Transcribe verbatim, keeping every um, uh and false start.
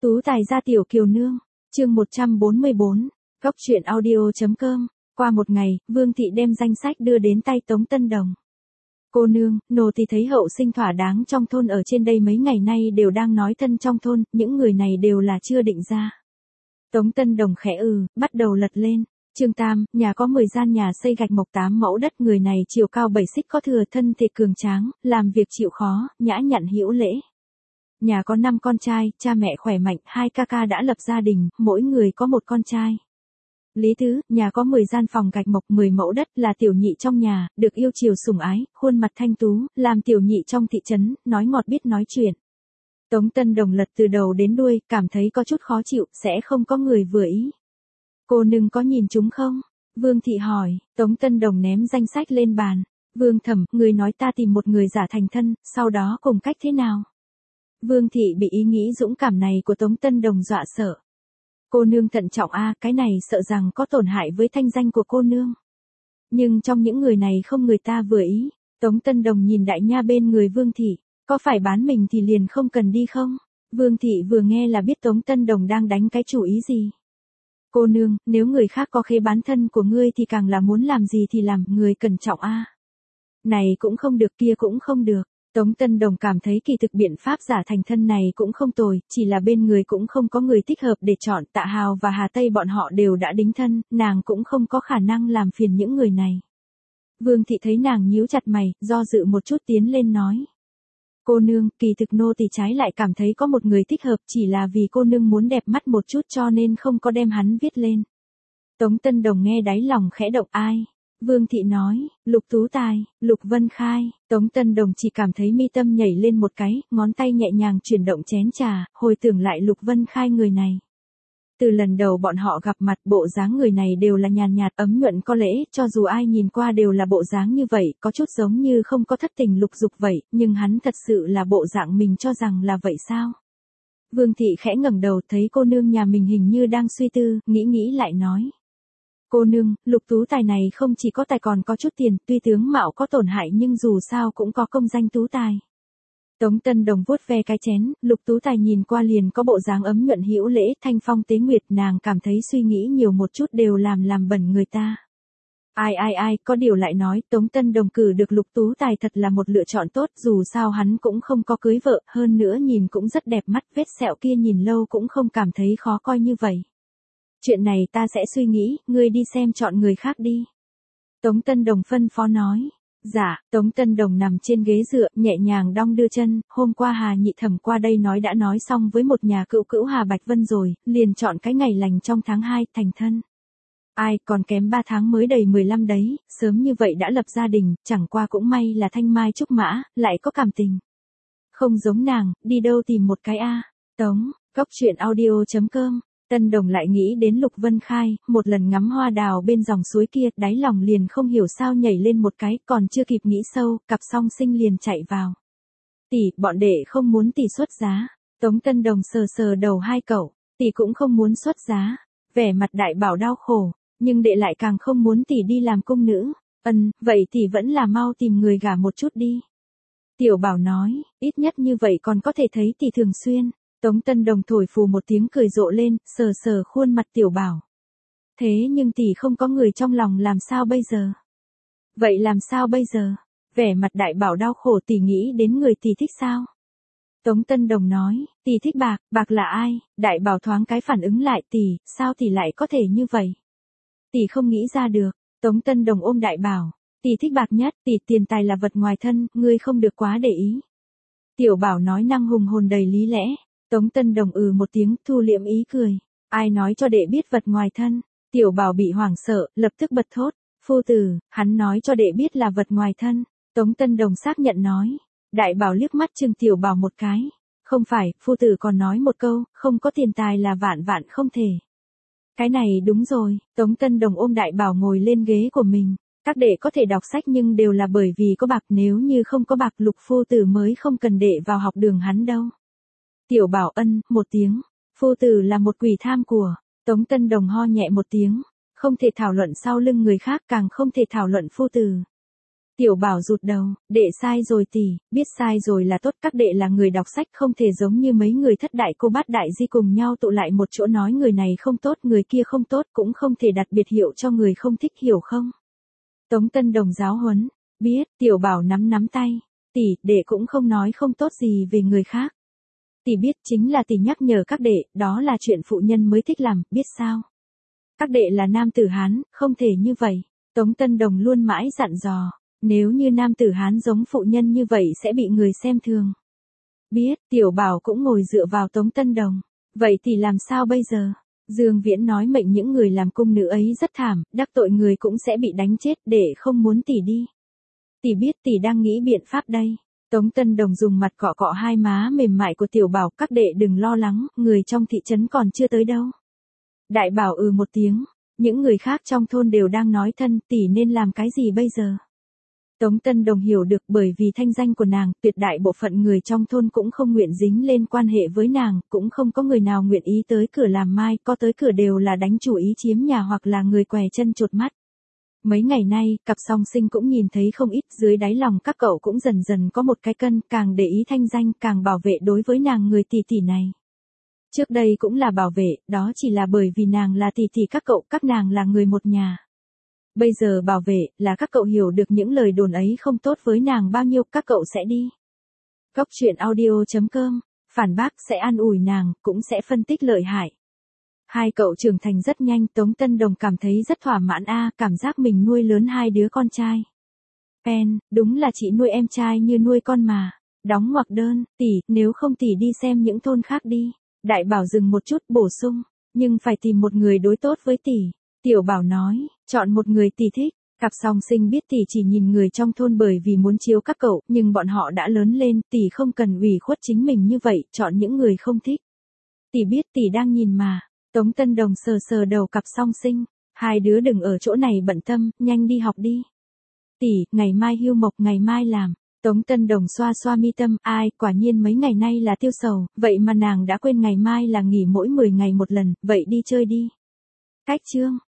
Tú tài gia tiểu kiều nương, chương một trăm bốn mươi bốn, góc truyện audio.com, qua một ngày, Vương Thị đem danh sách đưa đến tay Tống Tân Đồng. Cô nương, nô thì thấy hậu sinh thỏa đáng trong thôn ở trên đây mấy ngày nay đều đang nói thân trong thôn, những người này đều là chưa định ra. Tống Tân Đồng khẽ ừ, bắt đầu lật lên. Trương Tam, nhà có mười gian nhà xây gạch mộc tám mẫu đất, người này chiều cao bảy xích có thừa, thân thể cường tráng, làm việc chịu khó, nhã nhặn hữu lễ. Nhà có năm con trai, cha mẹ khỏe mạnh, hai ca ca đã lập gia đình, mỗi người có một con trai. Lý Tứ, nhà có mười gian phòng gạch mộc, mười mẫu đất, là tiểu nhị trong nhà, được yêu chiều sủng ái, khuôn mặt thanh tú, làm tiểu nhị trong thị trấn, nói ngọt biết nói chuyện. Tống Tân Đồng lật từ đầu đến đuôi, cảm thấy có chút khó chịu, sẽ không có người vừa ý. Cô nương có nhìn chúng không? Vương Thị hỏi. Tống Tân Đồng ném danh sách lên bàn. Vương Thẩm, người nói ta tìm một người giả thành thân, sau đó cùng cách thế nào? Vương Thị bị ý nghĩ dũng cảm này của Tống Tân Đồng dọa sợ. Cô nương thận trọng a, cái này sợ rằng có tổn hại với thanh danh của cô nương. Nhưng trong những người này không người ta vừa ý. Tống Tân Đồng nhìn đại nha bên người Vương Thị, có phải bán mình thì liền không cần đi không? Vương Thị vừa nghe là biết Tống Tân Đồng đang đánh cái chủ ý gì. Cô nương, nếu người khác có khế bán thân của ngươi thì càng là muốn làm gì thì làm, người cẩn trọng a. Này cũng không được, kia cũng không được. Tống Tân Đồng cảm thấy kỳ thực biện pháp giả thành thân này cũng không tồi, chỉ là bên người cũng không có người thích hợp để chọn. Tạ Hào và Hà Tây bọn họ đều đã đính thân, nàng cũng không có khả năng làm phiền những người này. Vương Thị thấy nàng nhíu chặt mày, do dự một chút tiến lên nói. Cô nương, kỳ thực nô tỳ trái lại cảm thấy có một người thích hợp, chỉ là vì cô nương muốn đẹp mắt một chút cho nên không có đem hắn viết lên. Tống Tân Đồng nghe đáy lòng khẽ động. Ai? Vương Thị nói, Lục Tú Tài, Lục Vân Khai. Tống Tân Đồng chỉ cảm thấy mi tâm nhảy lên một cái, ngón tay nhẹ nhàng chuyển động chén trà, hồi tưởng lại Lục Vân Khai người này. Từ lần đầu bọn họ gặp mặt, bộ dáng người này đều là nhàn nhạt ấm nhuận có lễ, cho dù ai nhìn qua đều là bộ dáng như vậy, có chút giống như không có thất tình lục dục vậy, nhưng hắn thật sự là bộ dạng mình cho rằng là vậy sao? Vương Thị khẽ ngẩng đầu, thấy cô nương nhà mình hình như đang suy tư, nghĩ nghĩ lại nói. Cô nương, Lục Tú Tài này không chỉ có tài còn có chút tiền, tuy tướng mạo có tổn hại nhưng dù sao cũng có công danh tú tài. Tống Tân Đồng vuốt ve cái chén, Lục Tú Tài nhìn qua liền có bộ dáng ấm nhuận hữu lễ, thanh phong tế nguyệt, nàng cảm thấy suy nghĩ nhiều một chút đều làm làm bẩn người ta. Ai ai ai, có điều lại nói, Tống Tân Đồng cử được Lục Tú Tài thật là một lựa chọn tốt, dù sao hắn cũng không có cưới vợ, hơn nữa nhìn cũng rất đẹp mắt, vết sẹo kia nhìn lâu cũng không cảm thấy khó coi như vậy. Chuyện này ta sẽ suy nghĩ, ngươi đi xem chọn người khác đi. Tống Tân Đồng phân phó nói. Dạ, Tống Tân Đồng nằm trên ghế dựa, nhẹ nhàng đong đưa chân, hôm qua Hà Nhị Thẩm qua đây nói đã nói xong với một nhà cựu cữu Hà Bạch Vân rồi, liền chọn cái ngày lành trong tháng hai, thành thân. Ai, còn kém ba tháng mới đầy mười lăm đấy, sớm như vậy đã lập gia đình, chẳng qua cũng may là thanh mai trúc mã, lại có cảm tình. Không giống nàng, đi đâu tìm một cái a. Tống, góc truyện audio.com. Tân Đồng lại nghĩ đến Lục Vân Khai, một lần ngắm hoa đào bên dòng suối kia, đáy lòng liền không hiểu sao nhảy lên một cái, còn chưa kịp nghĩ sâu, cặp song sinh liền chạy vào. Tỷ, bọn đệ không muốn tỷ xuất giá. Tống Tân Đồng sờ sờ đầu hai cậu, tỷ cũng không muốn xuất giá. Vẻ mặt Đại Bảo đau khổ, nhưng đệ lại càng không muốn tỷ đi làm cung nữ. Ân, vậy tỷ vẫn là mau tìm người gả một chút đi. Tiểu Bảo nói, ít nhất như vậy còn có thể thấy tỷ thường xuyên. Tống Tân Đồng thổi phù một tiếng cười rộ lên, sờ sờ khuôn mặt Tiểu Bảo. Thế nhưng tỷ không có người trong lòng làm sao bây giờ? Vậy làm sao bây giờ? Vẻ mặt Đại Bảo đau khổ, tỷ nghĩ đến người tỷ thích sao? Tống Tân Đồng nói, tỷ thích bạc, bạc là ai? Đại Bảo thoáng cái phản ứng lại, tỷ, sao tỷ lại có thể như vậy? Tỷ không nghĩ ra được. Tống Tân Đồng ôm Đại Bảo, tỷ thích bạc nhất, tỷ tiền tài là vật ngoài thân, ngươi không được quá để ý. Tiểu Bảo nói năng hùng hồn đầy lý lẽ. Tống Tân Đồng ừ một tiếng, thu liễm ý cười. Ai nói cho đệ biết vật ngoài thân? Tiểu Bảo bị hoảng sợ, lập tức bật thốt. Phu tử, hắn nói cho đệ biết là vật ngoài thân. Tống Tân Đồng xác nhận nói. Đại Bảo liếc mắt chừng Tiểu Bảo một cái. Không phải, phu tử còn nói một câu, không có tiền tài là vạn vạn không thể. Cái này đúng rồi. Tống Tân Đồng ôm Đại Bảo ngồi lên ghế của mình. Các đệ có thể đọc sách nhưng đều là bởi vì có bạc, nếu như không có bạc Lục phu tử mới không cần đệ vào học đường hắn đâu. Tiểu Bảo ân, một tiếng. Phu tử là một quỷ tham của. Tống Tân Đồng ho nhẹ một tiếng. Không thể thảo luận sau lưng người khác, càng không thể thảo luận phu tử. Tiểu Bảo rụt đầu, đệ sai rồi tỷ, biết sai rồi là tốt, các đệ là người đọc sách không thể giống như mấy người thất đại cô bát đại di cùng nhau tụ lại một chỗ nói người này không tốt người kia không tốt cũng không thể đặt biệt hiệu cho người không thích hiểu không. Tống Tân Đồng giáo huấn, biết, Tiểu Bảo nắm nắm tay, tỷ, đệ cũng không nói không tốt gì về người khác. Tỷ biết chính là tỷ nhắc nhở các đệ, đó là chuyện phụ nhân mới thích làm, biết sao. Các đệ là nam tử Hán, không thể như vậy. Tống Tân Đồng luôn mãi dặn dò, nếu như nam tử Hán giống phụ nhân như vậy sẽ bị người xem thường. Biết, Tiểu Bảo cũng ngồi dựa vào Tống Tân Đồng. Vậy thì làm sao bây giờ? Dương Viễn nói mệnh những người làm cung nữ ấy rất thảm, đắc tội người cũng sẽ bị đánh chết, để không muốn tỷ đi. Tỷ biết tỷ đang nghĩ biện pháp đây. Tống Tân Đồng dùng mặt cọ cọ hai má mềm mại của Tiểu Bảo, các đệ đừng lo lắng, người trong thị trấn còn chưa tới đâu. Đại Bảo ừ một tiếng, những người khác trong thôn đều đang nói thân, tỷ nên làm cái gì bây giờ? Tống Tân Đồng hiểu được, bởi vì thanh danh của nàng, tuyệt đại bộ phận người trong thôn cũng không nguyện dính lên quan hệ với nàng, cũng không có người nào nguyện ý tới cửa làm mai, có tới cửa đều là đánh chủ ý chiếm nhà hoặc là người què chân chột mắt. Mấy ngày nay, cặp song sinh cũng nhìn thấy không ít, dưới đáy lòng các cậu cũng dần dần có một cái cân, càng để ý thanh danh, càng bảo vệ đối với nàng người tỷ tỷ này. Trước đây cũng là bảo vệ, đó chỉ là bởi vì nàng là tỷ tỷ các cậu, các nàng là người một nhà. Bây giờ bảo vệ, là các cậu hiểu được những lời đồn ấy không tốt với nàng bao nhiêu, các cậu sẽ đi. Góc truyện audio chấm com, phản bác sẽ an ủi nàng, cũng sẽ phân tích lợi hại. Hai cậu trưởng thành rất nhanh, Tống Tân Đồng cảm thấy rất thỏa mãn a, cảm giác mình nuôi lớn hai đứa con trai. Pen, đúng là chị nuôi em trai như nuôi con mà. Đóng ngoặc đơn, tỷ, nếu không tỷ đi xem những thôn khác đi. Đại Bảo dừng một chút bổ sung, nhưng phải tìm một người đối tốt với tỷ. Tiểu Bảo nói, chọn một người tỷ thích. Cặp song sinh biết tỷ chỉ nhìn người trong thôn bởi vì muốn chiếu các cậu, nhưng bọn họ đã lớn lên, tỷ không cần ủy khuất chính mình như vậy, chọn những người không thích. Tỷ biết tỷ đang nhìn mà. Tống Tân Đồng sờ sờ đầu cặp song sinh, hai đứa đừng ở chỗ này bận tâm, nhanh đi học đi. Tỷ, ngày mai hưu mộc, ngày mai làm. Tống Tân Đồng xoa xoa mi tâm, ai, quả nhiên mấy ngày nay là tiêu sầu, vậy mà nàng đã quên ngày mai là nghỉ mỗi mười ngày một lần, vậy đi chơi đi. Cách chương.